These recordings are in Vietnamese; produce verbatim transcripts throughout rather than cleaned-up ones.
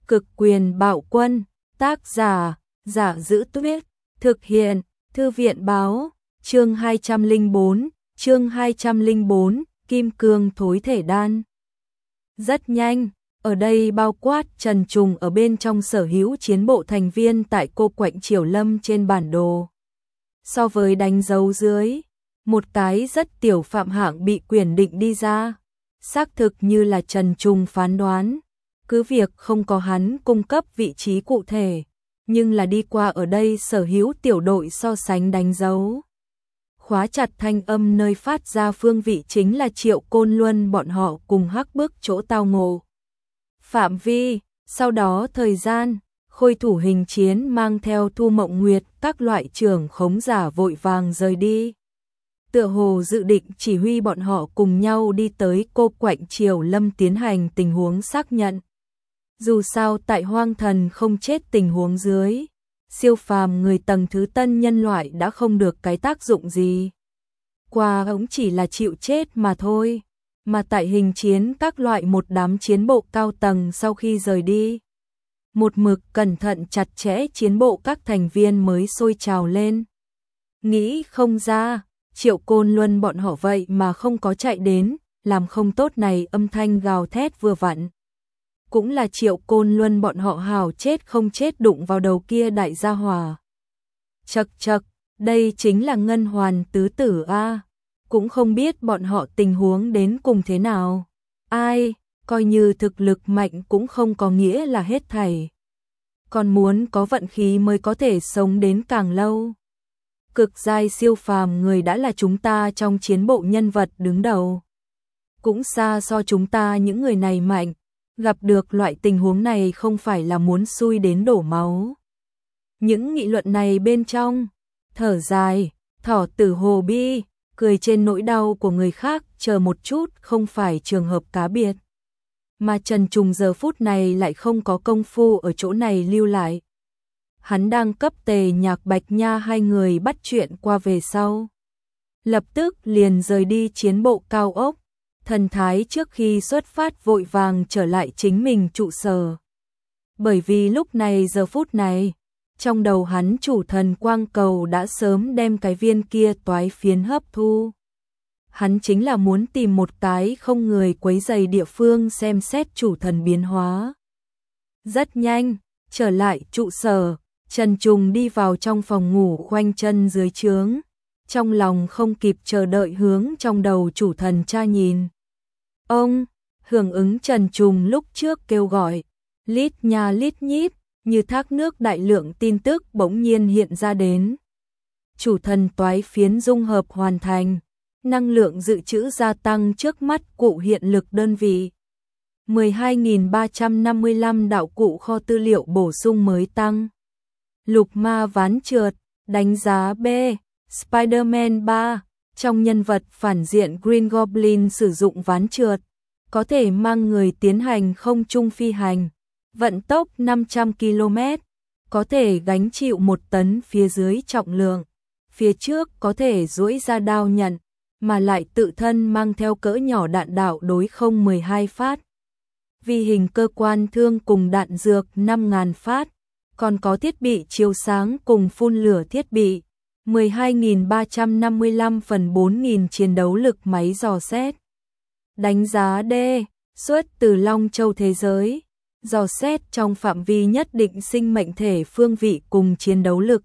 Cực quyền bạo quân, tác giả, Giả Giữ Tuyết, thực hiện, Thư viện báo, chương hai trăm lẻ bốn, chương hai trăm lẻ bốn, Kim Cương Thối Thể Đan. Rất nhanh, ở đây bao quát Trần Trùng ở bên trong sở hữu chiến bộ thành viên tại cô quạnh Triều Lâm trên bản đồ. So với đánh dấu dưới, một cái rất tiểu phạm hạng bị quyền định đi ra, xác thực như là Trần Trùng phán đoán. Cứ việc không có hắn cung cấp vị trí cụ thể, nhưng là đi qua ở đây sở hữu tiểu đội so sánh đánh dấu. Khóa chặt thanh âm nơi phát ra phương vị chính là Triệu Côn Luân bọn họ cùng hắc bức chỗ tao ngộ. Phạm vi, sau đó thời gian, khôi thủ hình chiến mang theo Thu Mộng Nguyệt các loại trưởng khống giả vội vàng rời đi. Tựa hồ dự định chỉ huy bọn họ cùng nhau đi tới cô quạnh Triều Lâm tiến hành tình huống xác nhận. Dù sao tại hoang thần không chết tình huống dưới, siêu phàm người tầng thứ tân nhân loại đã không được cái tác dụng gì. Qua ống chỉ là chịu chết mà thôi, mà tại hình chiến các loại một đám chiến bộ cao tầng sau khi rời đi. Một mực cẩn thận chặt chẽ chiến bộ các thành viên mới sôi trào lên. Nghĩ không ra, Triệu Côn Luân bọn họ vậy mà không có chạy đến, làm không tốt này âm thanh gào thét vừa vặn. Cũng là Triệu Côn Luân bọn họ hào chết không chết đụng vào đầu kia đại gia hỏa. Chậc chậc, đây chính là ngân hoàn tứ tử a, cũng không biết bọn họ tình huống đến cùng thế nào. Ai, coi như thực lực mạnh cũng không có nghĩa là hết thảy. Còn muốn có vận khí mới có thể sống đến càng lâu. Cực giai siêu phàm người đã là chúng ta trong chiến bộ nhân vật đứng đầu. Cũng xa so chúng ta những người này mạnh. Gặp được loại tình huống này không phải là muốn xui đến đổ máu. Những nghị luận này bên trong, thở dài, thỏ tử hồ bi, cười trên nỗi đau của người khác, chờ một chút không phải trường hợp cá biệt. Mà Trần Trùng giờ phút này lại không có công phu ở chỗ này lưu lại. Hắn đang cấp Tề Nhạc Bạch Nha hai người bắt chuyện qua về sau. Lập tức liền rời đi chiến bộ cao ốc. Thần thái trước khi xuất phát vội vàng trở lại chính mình trụ sở. Bởi vì lúc này giờ phút này, trong đầu hắn chủ thần quang cầu đã sớm đem cái viên kia toái phiến hấp thu. Hắn chính là muốn tìm một cái không người quấy rầy địa phương xem xét chủ thần biến hóa. Rất nhanh, trở lại trụ sở, Trần Trùng đi vào trong phòng ngủ khoanh chân dưới trướng. Trong lòng không kịp chờ đợi hướng trong đầu chủ thần tra nhìn. Ông, hưởng ứng Trần Trùng lúc trước kêu gọi, lít nha lít nhít, như thác nước đại lượng tin tức bỗng nhiên hiện ra đến. Chủ thần toái phiến dung hợp hoàn thành, năng lượng dự trữ gia tăng trước mắt cụ hiện lực đơn vị. mười hai nghìn ba trăm năm mươi lăm đạo cụ kho tư liệu bổ sung mới tăng. Lục ma ván trượt, đánh giá B, Spider-Man ba. Trong nhân vật phản diện Green Goblin sử dụng ván trượt, có thể mang người tiến hành không trung phi hành, vận tốc năm trăm ki lô mét, có thể gánh chịu một tấn phía dưới trọng lượng, phía trước có thể duỗi ra đao nhận, mà lại tự thân mang theo cỡ nhỏ đạn đạo đối không mười hai phát. Vi hình cơ quan thương cùng đạn dược năm nghìn phát, còn có thiết bị chiếu sáng cùng phun lửa thiết bị. mười hai nghìn ba trăm năm mươi lăm phần bốn nghìn chiến đấu lực máy dò xét. Đánh giá D, xuất từ Long Châu thế giới, dò xét trong phạm vi nhất định sinh mệnh thể phương vị cùng chiến đấu lực.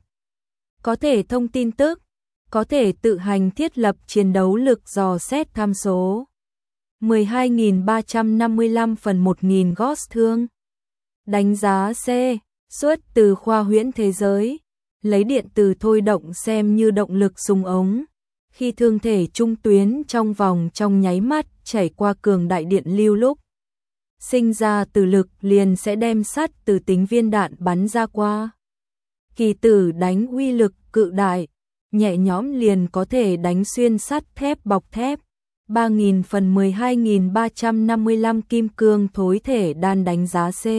Có thể thông tin tức, có thể tự hành thiết lập chiến đấu lực dò xét tham số. mười hai nghìn ba trăm năm mươi lăm phần một nghìn Ghost thương. Đánh giá C, xuất từ khoa huyễn thế giới. Lấy điện từ thôi động xem như động lực súng ống. Khi thương thể trung tuyến trong vòng trong nháy mắt chảy qua cường đại điện lưu lúc, sinh ra từ lực liền sẽ đem sắt từ tính viên đạn bắn ra qua. Kỳ tử đánh uy lực cự đại, nhẹ nhõm liền có thể đánh xuyên sắt thép bọc thép. ba nghìn phần mười hai nghìn ba trăm năm mươi lăm kim cương thối thể đan đánh giá C.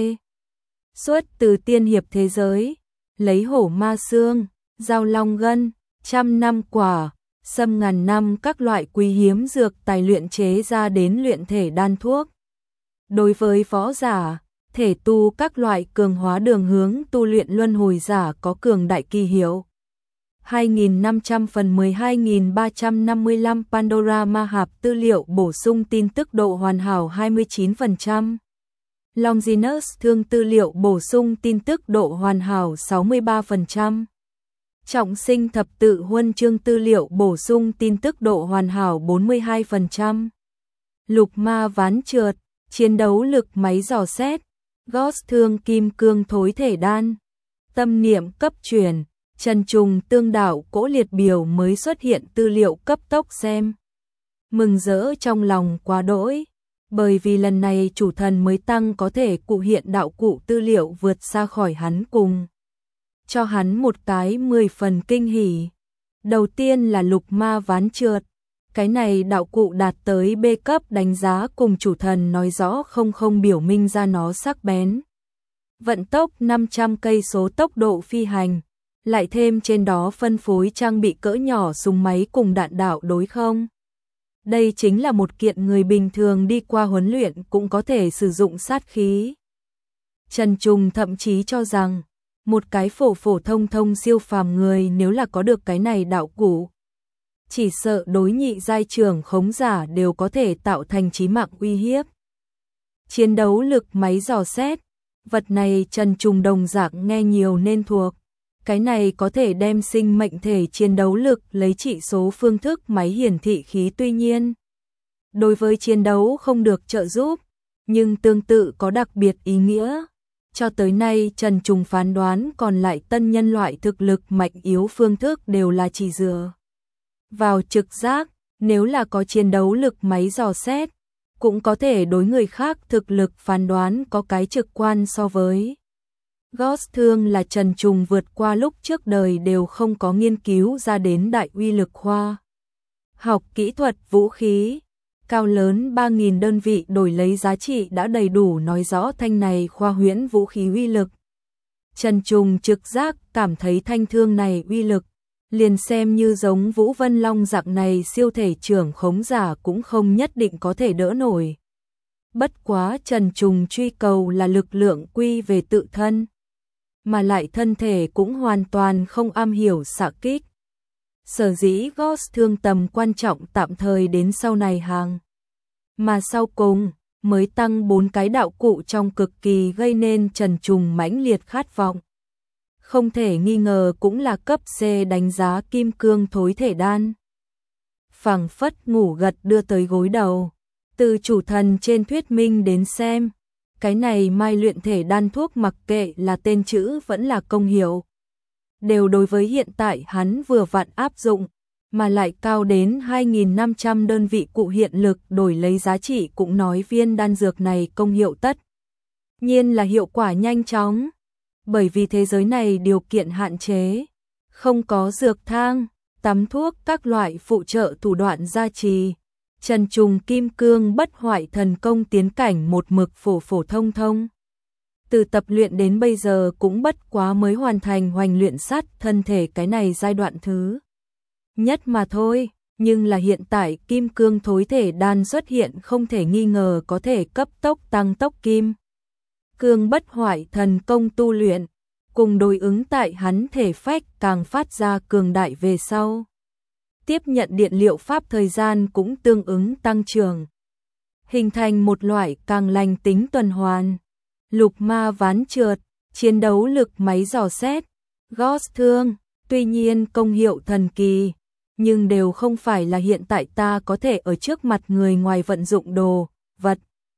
Xuất từ tiên hiệp thế giới. Lấy hổ ma xương, dao long gân, trăm năm quả, sâm ngàn năm các loại quý hiếm dược tài luyện chế ra đến luyện thể đan thuốc. Đối với võ giả, thể tu các loại cường hóa đường hướng tu luyện luân hồi giả có cường đại kỳ hiệu. hai nghìn năm trăm phần mười hai nghìn ba trăm năm mươi lăm Pandora Ma Hạp tư liệu bổ sung tin tức độ hoàn hảo hai mươi chín phần trăm. Longinus Thương tư liệu bổ sung tin tức độ hoàn hảo sáu mươi ba phần trăm. Trọng Sinh Thập tự huân chương tư liệu bổ sung tin tức độ hoàn hảo bốn mươi hai phần trăm. Lục Ma ván trượt, chiến đấu lực máy dò xét, Ghost Thương kim cương thối thể đan, tâm niệm cấp truyền, Trần Trùng tương đạo cỗ liệt biểu mới xuất hiện tư liệu cấp tốc xem. Mừng rỡ trong lòng quá đỗi, bởi vì lần này chủ thần mới tăng có thể cụ hiện đạo cụ tư liệu vượt xa khỏi hắn cùng. Cho hắn một cái mười phần kinh hỉ. Đầu tiên là lục ma ván trượt. Cái này đạo cụ đạt tới B cấp đánh giá cùng chủ thần nói rõ không không biểu minh ra nó sắc bén. Vận tốc năm trăm cây số tốc độ phi hành. Lại thêm trên đó phân phối trang bị cỡ nhỏ súng máy cùng đạn đạo đối không. Đây chính là một kiện người bình thường đi qua huấn luyện cũng có thể sử dụng sát khí. Trần Trùng thậm chí cho rằng, một cái phổ phổ thông thông siêu phàm người nếu là có được cái này đạo cụ, chỉ sợ đối nhị giai trưởng khống giả đều có thể tạo thành chí mạng uy hiếp. Chiến đấu lực máy dò xét, vật này Trần Trùng đồng dạng nghe nhiều nên thuộc. Cái này có thể đem sinh mệnh thể chiến đấu lực lấy chỉ số phương thức máy hiển thị khí, tuy nhiên đối với chiến đấu không được trợ giúp, nhưng tương tự có đặc biệt ý nghĩa. Cho tới nay Trần Trùng phán đoán còn lại tân nhân loại thực lực mạnh yếu phương thức đều là chỉ dựa vào trực giác, nếu là có chiến đấu lực máy dò xét, cũng có thể đối người khác thực lực phán đoán có cái trực quan so với. Ghost Thương là Trần Trùng vượt qua lúc trước đời đều không có nghiên cứu ra đến đại uy lực khoa học kỹ thuật vũ khí. Cao lớn ba nghìn đơn vị đổi lấy giá trị đã đầy đủ nói rõ thanh này khoa huyễn vũ khí uy lực. Trần Trùng trực giác cảm thấy thanh thương này uy lực, liền xem như giống Vũ Vân Long dạng này siêu thể trưởng khống giả cũng không nhất định có thể đỡ nổi. Bất quá Trần Trùng truy cầu là lực lượng quy về tự thân, mà lại thân thể cũng hoàn toàn không am hiểu xạ kích. Sở dĩ Ghost Thương tầm quan trọng tạm thời đến sau này hàng. Mà sau cùng, mới tăng bốn cái đạo cụ trong cực kỳ gây nên Trần Trùng mãnh liệt khát vọng. Không thể nghi ngờ cũng là cấp C đánh giá kim cương thối thể đan. Phảng phất ngủ gật đưa tới gối đầu. Từ chủ thần trên thuyết minh đến xem, cái này mai luyện thể đan thuốc mặc kệ là tên chữ vẫn là công hiệu, đều đối với hiện tại hắn vừa vặn áp dụng, mà lại cao đến hai nghìn năm trăm đơn vị cụ hiện lực đổi lấy giá trị cũng nói viên đan dược này công hiệu tất nhiên là hiệu quả nhanh chóng, bởi vì thế giới này điều kiện hạn chế, không có dược thang, tắm thuốc các loại phụ trợ thủ đoạn gia trì. Trần Trùng kim cương bất hoại thần công tiến cảnh một mực phổ phổ thông thông. Từ tập luyện đến bây giờ cũng bất quá mới hoàn thành hoành luyện sát thân thể cái này giai đoạn thứ nhất mà thôi, nhưng là hiện tại kim cương thối thể đan xuất hiện không thể nghi ngờ có thể cấp tốc tăng tốc kim cương bất hoại thần công tu luyện, cùng đối ứng tại hắn thể phách càng phát ra cường đại về sau. Tiếp nhận điện liệu pháp thời gian cũng tương ứng tăng trưởng, hình thành một loại càng lành tính tuần hoàn. Lục ma ván trượt, chiến đấu lực máy dò xét, Ghost Thương, tuy nhiên công hiệu thần kỳ, nhưng đều không phải là hiện tại ta có thể ở trước mặt người ngoài vận dụng đồ, vật.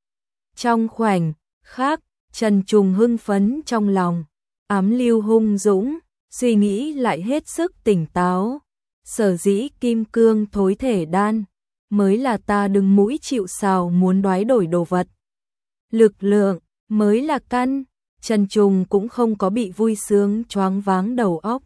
Trong khoảnh khắc, Trần Trùng hưng phấn trong lòng, ám lưu hung dũng, suy nghĩ lại hết sức tỉnh táo. Sở dĩ kim cương thối thể đan mới là ta đứng mũi chịu sào muốn đoái đổi đồ vật. Lực lượng mới là căn. Trần Trùng cũng không có bị vui sướng choáng váng đầu óc.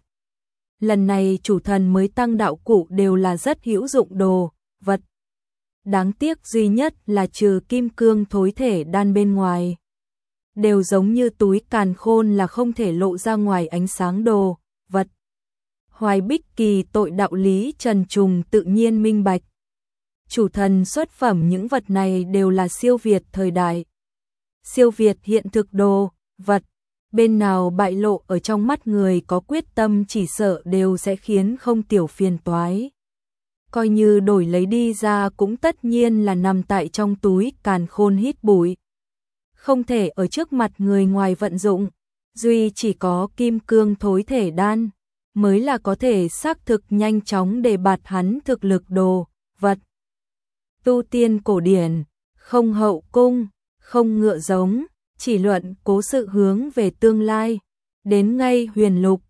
Lần này chủ thần mới tăng đạo cụ đều là rất hữu dụng đồ vật. Đáng tiếc duy nhất là trừ kim cương thối thể đan bên ngoài, đều giống như túi càn khôn là không thể lộ ra ngoài ánh sáng đồ vật. Hoài Bích Kỳ tội đạo lý Trần Trùng tự nhiên minh bạch. Chủ thần xuất phẩm những vật này đều là siêu việt thời đại. siêu việt hiện thực đồ vật, bên nào bại lộ ở trong mắt người có quyết tâm chỉ sợ đều sẽ khiến không tiểu phiền toái. Coi như đổi lấy đi ra cũng tất nhiên là nằm tại trong túi càn khôn hít bụi. Không thể ở trước mặt người ngoài vận dụng, duy chỉ có kim cương thối thể đan mới là có thể xác thực nhanh chóng để bạt hắn thực lực đồ vật. Tu tiên cổ điển, không hậu cung, không ngựa giống, chỉ luận cố sự hướng về tương lai, đến ngay huyền lục,